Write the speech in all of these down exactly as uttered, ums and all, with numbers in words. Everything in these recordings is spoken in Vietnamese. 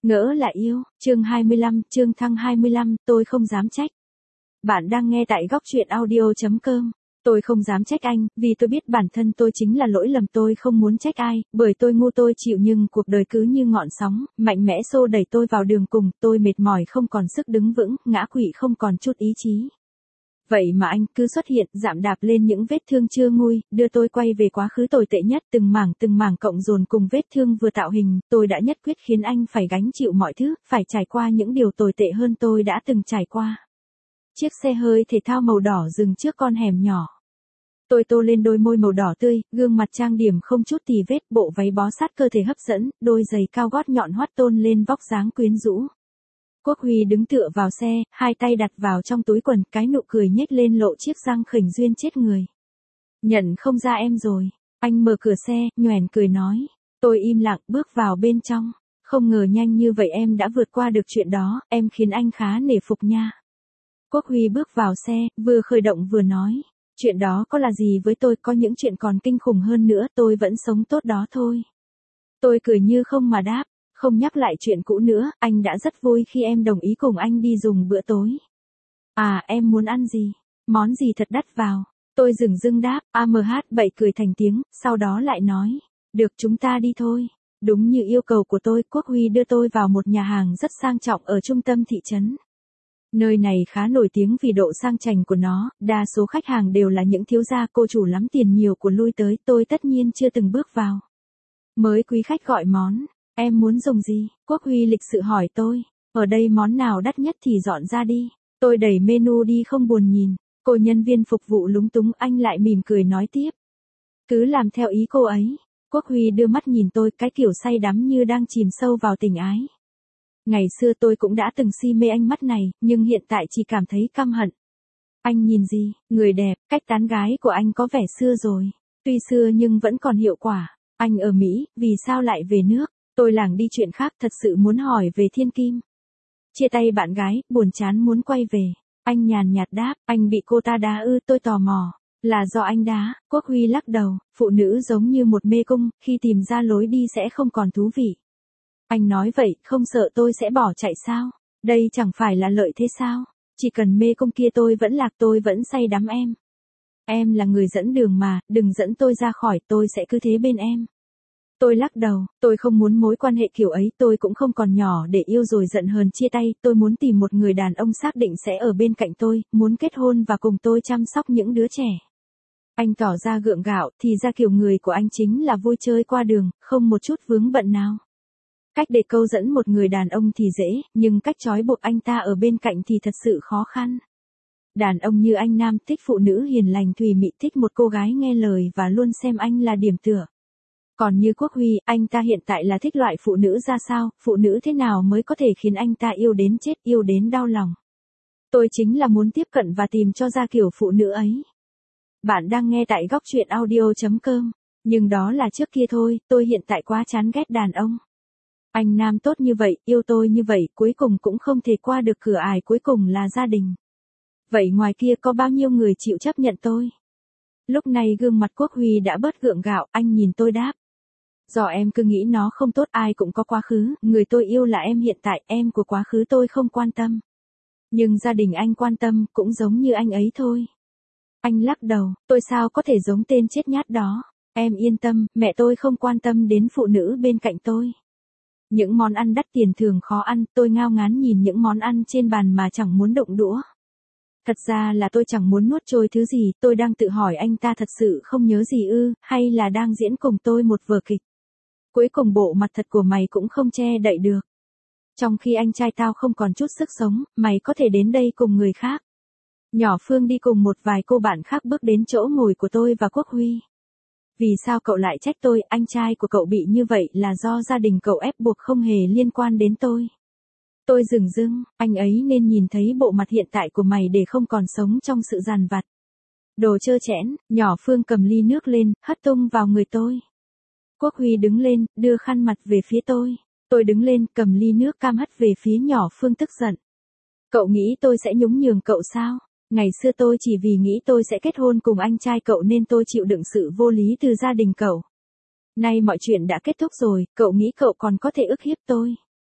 Ngỡ là yêu, chương hai mươi lăm, chương thăng hai mươi lăm, tôi không dám trách. Bạn đang nghe tại góc truyện audio chấm com. Tôi không dám trách anh, vì tôi biết bản thân tôi chính là lỗi lầm, tôi không muốn trách ai, bởi tôi ngu tôi chịu nhưng cuộc đời cứ như ngọn sóng, mạnh mẽ xô đẩy tôi vào đường cùng, tôi mệt mỏi không còn sức đứng vững, ngã quỵ không còn chút ý chí. Vậy mà anh cứ xuất hiện, dạm đạp lên những vết thương chưa nguôi, đưa tôi quay về quá khứ tồi tệ nhất, từng mảng từng mảng cộng dồn cùng vết thương vừa tạo hình, tôi đã nhất quyết khiến anh phải gánh chịu mọi thứ, phải trải qua những điều tồi tệ hơn tôi đã từng trải qua. Chiếc xe hơi thể thao màu đỏ dừng trước con hẻm nhỏ. Tôi tô lên đôi môi màu đỏ tươi, gương mặt trang điểm không chút tì vết, bộ váy bó sát cơ thể hấp dẫn, đôi giày cao gót nhọn hoắt tôn lên vóc dáng quyến rũ. Quốc Huy đứng tựa vào xe, hai tay đặt vào trong túi quần, cái nụ cười nhếch lên lộ chiếc răng khỉnh duyên chết người. Nhận không ra em rồi. Anh mở cửa xe, nhoẻn cười nói. Tôi im lặng bước vào bên trong. Không ngờ nhanh như vậy em đã vượt qua được chuyện đó, em khiến anh khá nể phục nha. Quốc Huy bước vào xe, vừa khởi động vừa nói. Chuyện đó có là gì với tôi, có những chuyện còn kinh khủng hơn nữa, tôi vẫn sống tốt đó thôi. Tôi cười như không mà đáp. Không nhắc lại chuyện cũ nữa, anh đã rất vui khi em đồng ý cùng anh đi dùng bữa tối. À, em muốn ăn gì? Món gì thật đắt vào? Tôi dửng dưng đáp, a em hát bậy cười thành tiếng, sau đó lại nói. Được, chúng ta đi thôi. Đúng như yêu cầu của tôi, Quốc Huy đưa tôi vào một nhà hàng rất sang trọng ở trung tâm thị trấn. Nơi này khá nổi tiếng vì độ sang chảnh của nó, đa số khách hàng đều là những thiếu gia cô chủ lắm tiền nhiều của lui tới, tôi tất nhiên chưa từng bước vào. Mới quý khách gọi món. Em muốn dùng gì? Quốc Huy lịch sự hỏi tôi. Ở đây món nào đắt nhất thì dọn ra đi. Tôi đẩy menu đi không buồn nhìn. Cô nhân viên phục vụ lúng túng, anh lại mỉm cười nói tiếp. Cứ làm theo ý cô ấy. Quốc Huy đưa mắt nhìn tôi, cái kiểu say đắm như đang chìm sâu vào tình ái. Ngày xưa tôi cũng đã từng si mê ánh mắt này, nhưng hiện tại chỉ cảm thấy căm hận. Anh nhìn gì? Người đẹp, cách tán gái của anh có vẻ xưa rồi. Tuy xưa nhưng vẫn còn hiệu quả. Anh ở Mỹ, vì sao lại về nước? Tôi lảng đi chuyện khác, thật sự muốn hỏi về Thiên Kim. Chia tay bạn gái, buồn chán muốn quay về. Anh nhàn nhạt đáp, anh bị cô ta đá ư? Tôi tò mò. Là do anh đá? Quốc Huy lắc đầu, phụ nữ giống như một mê cung, khi tìm ra lối đi sẽ không còn thú vị. Anh nói vậy, không sợ tôi sẽ bỏ chạy sao? Đây chẳng phải là lợi thế sao? Chỉ cần mê cung kia tôi vẫn lạc, tôi vẫn say đắm em. Em là người dẫn đường mà, đừng dẫn tôi ra khỏi, tôi sẽ cứ thế bên em. Tôi lắc đầu, tôi không muốn mối quan hệ kiểu ấy, tôi cũng không còn nhỏ để yêu rồi giận hờn chia tay, tôi muốn tìm một người đàn ông xác định sẽ ở bên cạnh tôi, muốn kết hôn và cùng tôi chăm sóc những đứa trẻ. Anh tỏ ra gượng gạo, thì ra kiểu người của anh chính là vui chơi qua đường, không một chút vướng bận nào. Cách để câu dẫn một người đàn ông thì dễ, nhưng cách trói buộc anh ta ở bên cạnh thì thật sự khó khăn. Đàn ông như anh nam thích phụ nữ hiền lành thùy mị, thích một cô gái nghe lời và luôn xem anh là điểm tựa. Còn như Quốc Huy, anh ta hiện tại là thích loại phụ nữ ra sao, phụ nữ thế nào mới có thể khiến anh ta yêu đến chết, yêu đến đau lòng. Tôi chính là muốn tiếp cận và tìm cho ra kiểu phụ nữ ấy. Bạn đang nghe tại góc truyện audio chấm com, nhưng đó là trước kia thôi, tôi hiện tại quá chán ghét đàn ông. Anh nam tốt như vậy, yêu tôi như vậy, cuối cùng cũng không thể qua được cửa ải cuối cùng là gia đình. Vậy ngoài kia có bao nhiêu người chịu chấp nhận tôi? Lúc này gương mặt Quốc Huy đã bớt gượng gạo, anh nhìn tôi đáp. Do em cứ nghĩ nó không tốt, ai cũng có quá khứ, người tôi yêu là em hiện tại, em của quá khứ tôi không quan tâm. Nhưng gia đình anh quan tâm, cũng giống như anh ấy thôi. Anh lắc đầu, tôi sao có thể giống tên chết nhát đó. Em yên tâm, mẹ tôi không quan tâm đến phụ nữ bên cạnh tôi. Những món ăn đắt tiền thường khó ăn, tôi ngao ngán nhìn những món ăn trên bàn mà chẳng muốn động đũa. Thật ra là tôi chẳng muốn nuốt trôi thứ gì, tôi đang tự hỏi anh ta thật sự không nhớ gì ư, hay là đang diễn cùng tôi một vở kịch. Cuối cùng bộ mặt thật của mày cũng không che đậy được. Trong khi anh trai tao không còn chút sức sống, mày có thể đến đây cùng người khác. Nhỏ Phương đi cùng một vài cô bạn khác bước đến chỗ ngồi của tôi và Quốc Huy. Vì sao cậu lại trách tôi, anh trai của cậu bị như vậy là do gia đình cậu ép buộc, không hề liên quan đến tôi. Tôi dửng dưng, anh ấy nên nhìn thấy bộ mặt hiện tại của mày để không còn sống trong sự dằn vặt. Đồ trơ trẽn, nhỏ Phương cầm ly nước lên, hất tung vào người tôi. Quốc Huy đứng lên, đưa khăn mặt về phía tôi. Tôi đứng lên, cầm ly nước cam hất về phía nhỏ Phương tức giận. Cậu nghĩ tôi sẽ nhún nhường cậu sao? Ngày xưa tôi chỉ vì nghĩ tôi sẽ kết hôn cùng anh trai cậu nên tôi chịu đựng sự vô lý từ gia đình cậu. Nay mọi chuyện đã kết thúc rồi, cậu nghĩ cậu còn có thể ức hiếp tôi?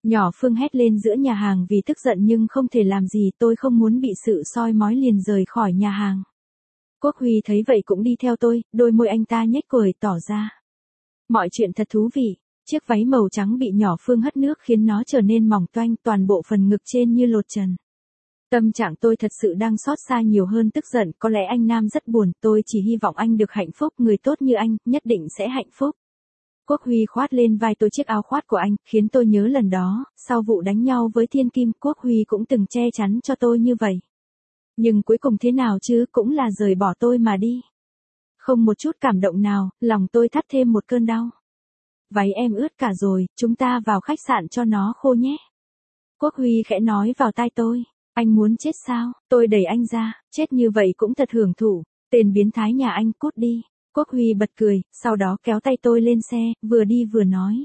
Nhỏ Phương hét lên giữa nhà hàng vì tức giận nhưng không thể làm gì, tôi không muốn bị sự soi mói liền rời khỏi nhà hàng. Quốc Huy thấy vậy cũng đi theo tôi, đôi môi anh ta nhếch cười tỏ ra. Mọi chuyện thật thú vị, chiếc váy màu trắng bị nhỏ Phương hất nước khiến nó trở nên mỏng toanh, toàn bộ phần ngực trên như lột trần. Tâm trạng tôi thật sự đang xót xa nhiều hơn tức giận, có lẽ anh Nam rất buồn, tôi chỉ hy vọng anh được hạnh phúc, người tốt như anh, nhất định sẽ hạnh phúc. Quốc Huy khoát lên vai tôi chiếc áo khoác của anh, khiến tôi nhớ lần đó, sau vụ đánh nhau với Thiên Kim, Quốc Huy cũng từng che chắn cho tôi như vậy. Nhưng cuối cùng thế nào chứ, cũng là rời bỏ tôi mà đi. Không một chút cảm động nào, lòng tôi thắt thêm một cơn đau. Váy em ướt cả rồi, chúng ta vào khách sạn cho nó khô nhé. Quốc Huy khẽ nói vào tai tôi. Anh muốn chết sao? Tôi đẩy anh ra, chết như vậy cũng thật hưởng thụ. Tên biến thái nhà anh, cút đi. Quốc Huy bật cười, sau đó kéo tay tôi lên xe, vừa đi vừa nói.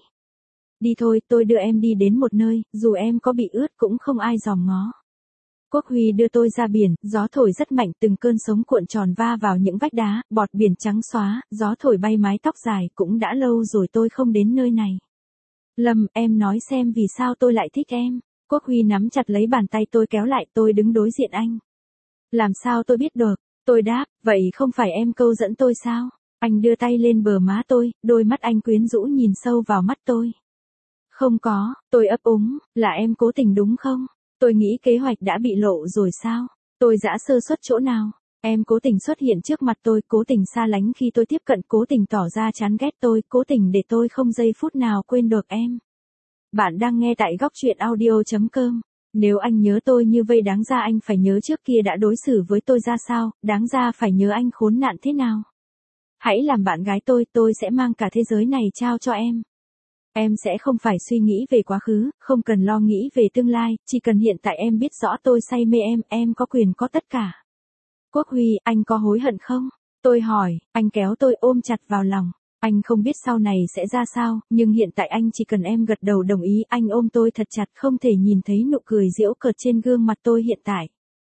Đi thôi, tôi đưa em đi đến một nơi, dù em có bị ướt cũng không ai dòm ngó. Quốc Huy đưa tôi ra biển, gió thổi rất mạnh, từng cơn sóng cuộn tròn va vào những vách đá, bọt biển trắng xóa, gió thổi bay mái tóc dài, cũng đã lâu rồi tôi không đến nơi này. Lâm, em nói xem vì sao tôi lại thích em. Quốc Huy nắm chặt lấy bàn tay tôi kéo lại, tôi đứng đối diện anh. Làm sao tôi biết được? Tôi đáp, vậy không phải em câu dẫn tôi sao? Anh đưa tay lên bờ má tôi, đôi mắt anh quyến rũ nhìn sâu vào mắt tôi. Không có, tôi ấp úng, là em cố tình đúng không? Tôi nghĩ kế hoạch đã bị lộ rồi sao? Tôi dã sơ suất chỗ nào? Em cố tình xuất hiện trước mặt tôi, cố tình xa lánh khi tôi tiếp cận, cố tình tỏ ra chán ghét tôi, cố tình để tôi không giây phút nào quên được em. Bạn đang nghe tại góc truyện audio chấm com. Nếu anh nhớ tôi như vậy đáng ra anh phải nhớ trước kia đã đối xử với tôi ra sao, đáng ra phải nhớ anh khốn nạn thế nào. Hãy làm bạn gái tôi, tôi sẽ mang cả thế giới này trao cho em. Em sẽ không phải suy nghĩ về quá khứ, không cần lo nghĩ về tương lai, chỉ cần hiện tại em biết rõ tôi say mê em, em có quyền có tất cả. Quốc Huy, anh có hối hận không? Tôi hỏi, anh kéo tôi ôm chặt vào lòng. Anh không biết sau này sẽ ra sao, nhưng hiện tại anh chỉ cần em gật đầu đồng ý, anh ôm tôi thật chặt, không thể nhìn thấy nụ cười giễu cợt trên gương mặt tôi hiện tại.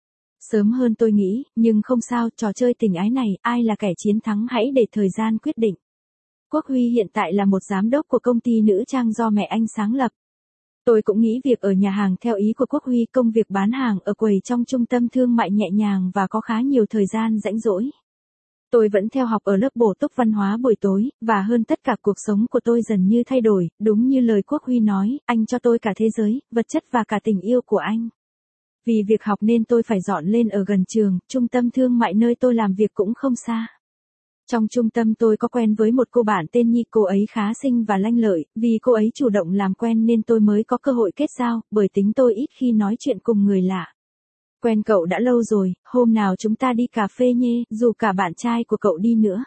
Sớm hơn tôi nghĩ, nhưng không sao, trò chơi tình ái này, ai là kẻ chiến thắng hãy để thời gian quyết định. Quốc Huy hiện tại là một giám đốc của công ty nữ trang do mẹ anh sáng lập. Tôi cũng nghĩ việc ở nhà hàng theo ý của Quốc Huy, công việc bán hàng ở quầy trong trung tâm thương mại nhẹ nhàng và có khá nhiều thời gian rảnh rỗi. Tôi vẫn theo học ở lớp bổ túc văn hóa buổi tối, và hơn tất cả cuộc sống của tôi dần như thay đổi, đúng như lời Quốc Huy nói, anh cho tôi cả thế giới, vật chất và cả tình yêu của anh. Vì việc học nên tôi phải dọn lên ở gần trường, trung tâm thương mại nơi tôi làm việc cũng không xa. Trong trung tâm tôi có quen với một cô bạn tên Nhi, cô ấy khá xinh và lanh lợi, vì cô ấy chủ động làm quen nên tôi mới có cơ hội kết giao, bởi tính tôi ít khi nói chuyện cùng người lạ. Quen cậu đã lâu rồi, hôm nào chúng ta đi cà phê nhé, dù cả bạn trai của cậu đi nữa.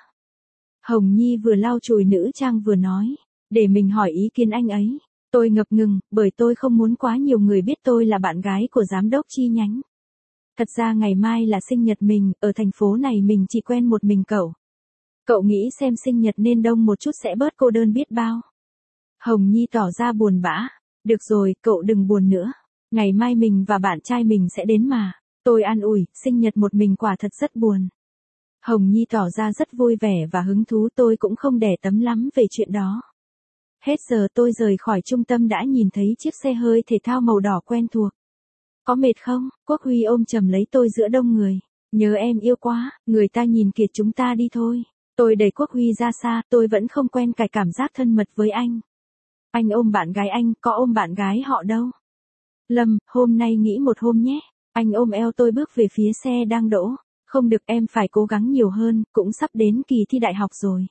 Hồng Nhi vừa lau chùi nữ trang vừa nói, để mình hỏi ý kiến anh ấy. Tôi ngập ngừng, bởi tôi không muốn quá nhiều người biết tôi là bạn gái của giám đốc chi nhánh. Thật ra ngày mai là sinh nhật mình, ở thành phố này mình chỉ quen một mình cậu. Cậu nghĩ xem sinh nhật nên đông một chút sẽ bớt cô đơn biết bao. Hồng Nhi tỏ ra buồn bã. Được rồi, cậu đừng buồn nữa. Ngày mai mình và bạn trai mình sẽ đến mà. Tôi an ủi, sinh nhật một mình quả thật rất buồn. Hồng Nhi tỏ ra rất vui vẻ và hứng thú, tôi cũng không để tâm lắm về chuyện đó. Hết giờ tôi rời khỏi trung tâm đã nhìn thấy chiếc xe hơi thể thao màu đỏ quen thuộc. Có mệt không? Quốc Huy ôm chầm lấy tôi giữa đông người. Nhớ em yêu quá, người ta nhìn kìa, chúng ta đi thôi. Tôi đẩy Quốc Huy ra xa, tôi vẫn không quen cái cảm giác thân mật với anh. Anh ôm bạn gái anh, có ôm bạn gái họ đâu. Lâm, hôm nay nghỉ một hôm nhé. Anh ôm eo tôi bước về phía xe đang đỗ. Không được, em phải cố gắng nhiều hơn, cũng sắp đến kỳ thi đại học rồi.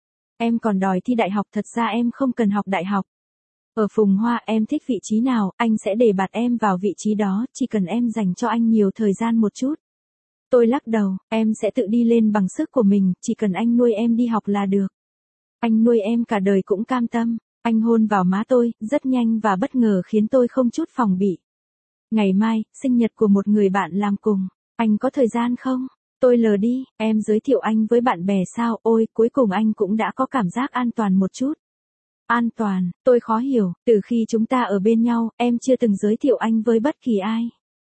Em còn đòi thi đại học, thật ra em không cần học đại học. Ở Phùng Hoa em thích vị trí nào, anh sẽ đề bạt em vào vị trí đó, chỉ cần em dành cho anh nhiều thời gian một chút. Tôi lắc đầu, em sẽ tự đi lên bằng sức của mình, chỉ cần anh nuôi em đi học là được. Anh nuôi em cả đời cũng cam tâm. Anh hôn vào má tôi, rất nhanh và bất ngờ khiến tôi không chút phòng bị. Ngày mai, sinh nhật của một người bạn làm cùng. Anh có thời gian không? Tôi lờ đi, em giới thiệu anh với bạn bè sao? Ôi, cuối cùng anh cũng đã có cảm giác an toàn một chút. An toàn, tôi khó hiểu, từ khi chúng ta ở bên nhau, em chưa từng giới thiệu anh với bất kỳ ai.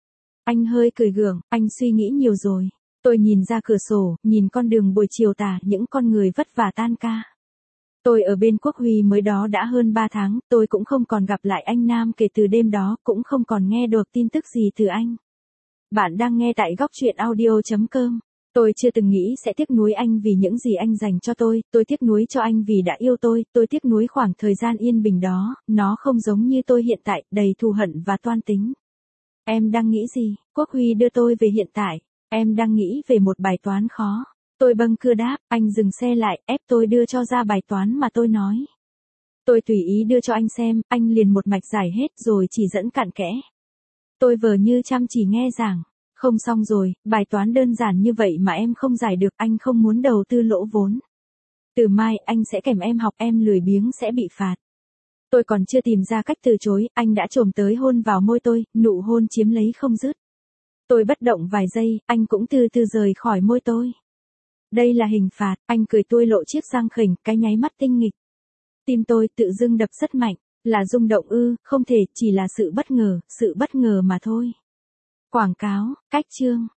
Anh hơi cười gượng, anh suy nghĩ nhiều rồi. Tôi nhìn ra cửa sổ, nhìn con đường buổi chiều tà, những con người vất vả tan ca. Tôi ở bên Quốc Huy mới đó đã hơn ba tháng, tôi cũng không còn gặp lại anh Nam kể từ đêm đó, cũng không còn nghe được tin tức gì từ anh. Bạn đang nghe tại góc chuyện audio chấm com. Tôi chưa từng nghĩ sẽ tiếc nuối anh vì những gì anh dành cho tôi, tôi tiếc nuối cho anh vì đã yêu tôi, tôi tiếc nuối khoảng thời gian yên bình đó, nó không giống như tôi hiện tại, đầy thù hận và toan tính. Em đang nghĩ gì? Quốc Huy đưa tôi về hiện tại. Em đang nghĩ về một bài toán khó. Tôi bâng cưa đáp, anh dừng xe lại, ép tôi đưa cho ra bài toán mà tôi nói. Tôi tùy ý đưa cho anh xem, anh liền một mạch giải hết rồi chỉ dẫn cặn kẽ. Tôi vờ như chăm chỉ nghe giảng. Không xong rồi, bài toán đơn giản như vậy mà em không giải được, anh không muốn đầu tư lỗ vốn. Từ mai anh sẽ kèm em học, em lười biếng sẽ bị phạt. Tôi còn chưa tìm ra cách từ chối, anh đã chồm tới hôn vào môi tôi, nụ hôn chiếm lấy không dứt. Tôi bất động vài giây, anh cũng từ từ rời khỏi môi tôi. Đây là hình phạt, anh cười tươi lộ chiếc răng khểnh, cái nháy mắt tinh nghịch. Tim tôi tự dưng đập rất mạnh, là rung động ư, không thể, chỉ là sự bất ngờ, sự bất ngờ mà thôi. Quảng cáo, cách chương.